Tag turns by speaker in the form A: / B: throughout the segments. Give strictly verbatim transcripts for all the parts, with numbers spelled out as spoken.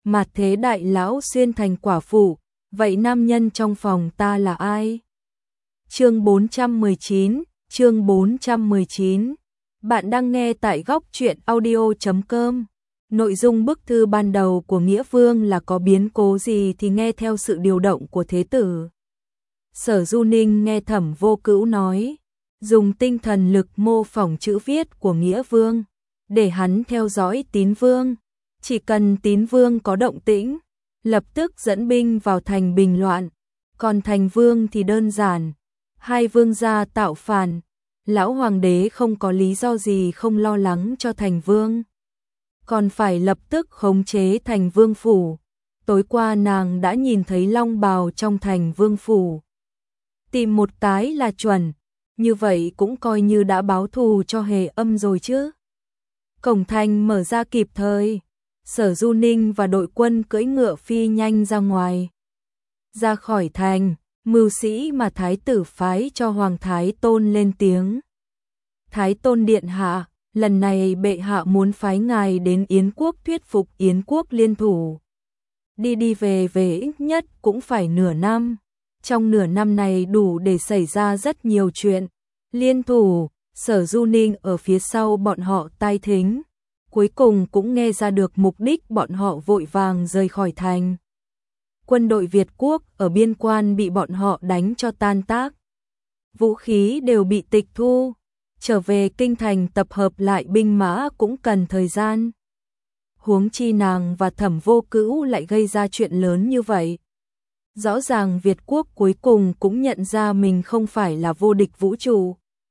A: mà thế đại lão xuyên thành quả phụ, vậy nam nhân trong phòng ta là ai? Chương bốn trăm mười chín, chương bốn trăm mười chín. Bạn đang nghe tại góc truyện audio chấm com. Nội dung bức thư ban đầu của Nghĩa Vương là có biến cố gì thì nghe theo sự điều động của thế tử. Sở Du Ninh nghe Thẩm Vô Cữu nói, dùng tinh thần lực mô phỏng chữ viết của Nghĩa Vương, để hắn theo dõi Tín Vương. Chỉ cần Tín Vương có động tĩnh, lập tức dẫn binh vào thành bình loạn. Còn Thành Vương thì đơn giản, hai vương gia tạo phản, lão hoàng đế không có lý do gì không lo lắng cho Thành Vương. Còn phải lập tức khống chế Thành Vương phủ. Tối qua nàng đã nhìn thấy long bào trong Thành Vương phủ. Tìm một cái là chuẩn, như vậy cũng coi như đã báo thù cho Hề Âm rồi chứ. Cổng thành mở ra kịp thời, Sở Du Ninh và đội quân cưỡi ngựa phi nhanh ra ngoài. Ra khỏi thành, mưu sĩ mà thái tử phái cho Hoàng Thái Tôn lên tiếng. Thái Tôn điện hạ, lần này bệ hạ muốn phái ngài đến Yến quốc thuyết phục Yến quốc liên thủ. Đi đi về về ít nhất cũng phải nửa năm. Trong nửa năm này đủ để xảy ra rất nhiều chuyện. Liên thủ, Sở Du Ninh ở phía sau bọn họ tai thính. Cuối cùng cũng nghe ra được mục đích bọn họ vội vàng rời khỏi thành. Quân đội Việt quốc ở biên quan bị bọn họ đánh cho tan tác. Vũ khí đều bị tịch thu. Trở về kinh thành tập hợp lại binh mã cũng cần thời gian. Huống chi nàng và Thẩm Vô Cữu lại gây ra chuyện lớn như vậy. Rõ ràng Việt quốc cuối cùng cũng nhận ra mình không phải là vô địch vũ trụ.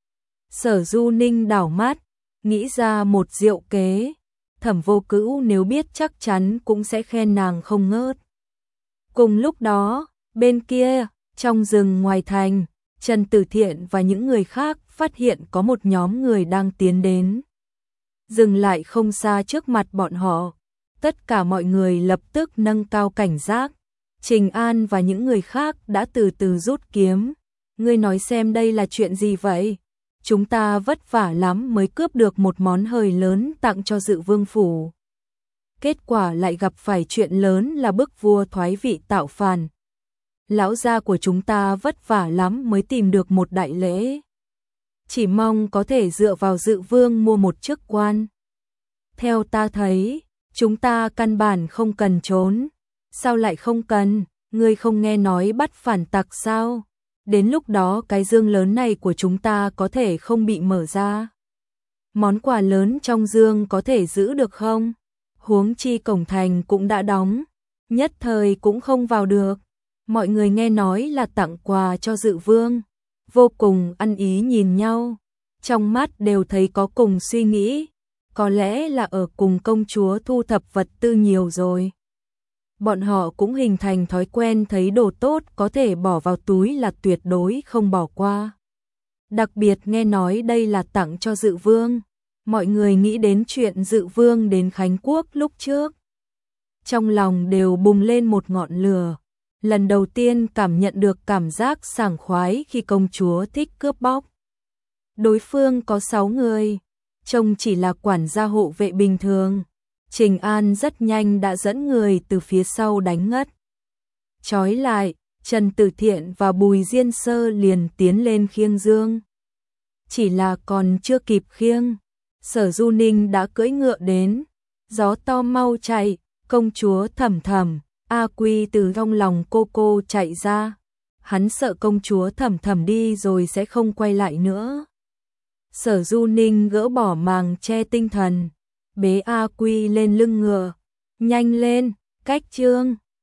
A: Sở Du Ninh đảo mắt, nghĩ ra một diệu kế. Thẩm Vô Cữu nếu biết chắc chắn cũng sẽ khen nàng không ngớt. Cùng lúc đó, bên kia, trong rừng ngoài thành, Trần Tử Thiện và những người khác phát hiện có một nhóm người đang tiến đến. Dừng lại không xa trước mặt bọn họ. Tất cả mọi người lập tức nâng cao cảnh giác. Trình An và những người khác đã từ từ rút kiếm. Ngươi nói xem đây là chuyện gì vậy? Chúng ta vất vả lắm mới cướp được một món hời lớn tặng cho Dự Vương phủ. Kết quả lại gặp phải chuyện lớn là bức vua thoái vị tạo phản. Lão gia của chúng ta vất vả lắm mới tìm được một đại lễ. Chỉ mong có thể dựa vào Dự Vương mua một chức quan. Theo ta thấy, chúng ta căn bản không cần trốn. Sao lại không cần? Ngươi không nghe nói bắt phản tặc sao? Đến lúc đó cái dương lớn này của chúng ta có thể không bị mở ra. Món quà lớn trong dương có thể giữ được không? Huống chi cổng thành cũng đã đóng, nhất thời cũng không vào được. Mọi người nghe nói là tặng quà cho Dự Vương, vô cùng ăn ý nhìn nhau, trong mắt đều thấy có cùng suy nghĩ, có lẽ là ở cùng công chúa thu thập vật tư nhiều rồi. Bọn họ cũng hình thành thói quen thấy đồ tốt có thể bỏ vào túi là tuyệt đối không bỏ qua. Đặc biệt nghe nói đây là tặng cho Dự Vương, mọi người nghĩ đến chuyện Dự Vương đến Khánh Quốc lúc trước. Trong lòng đều bùng lên một ngọn lửa, lần đầu tiên cảm nhận được cảm giác sảng khoái khi công chúa thích cướp bóc. Đối phương có sáu người, trông chỉ là quản gia hộ vệ bình thường. Trình An rất nhanh đã dẫn người từ phía sau đánh ngất. Trói lại, Trần Tử Thiện và Bùi Diên Sơ liền tiến lên khiêng dương. Chỉ là còn chưa kịp khiêng, Sở Du Ninh đã cưỡi ngựa đến. Gió to mau chạy, công chúa Thẩm Thẩm, A Quy từ trong lòng cô cô chạy ra. Hắn sợ công chúa Thẩm Thẩm đi rồi sẽ không quay lại nữa. Sở Du Ninh gỡ bỏ màng che tinh thần, bế A Quy lên lưng ngựa. Nhanh lên, cách trương.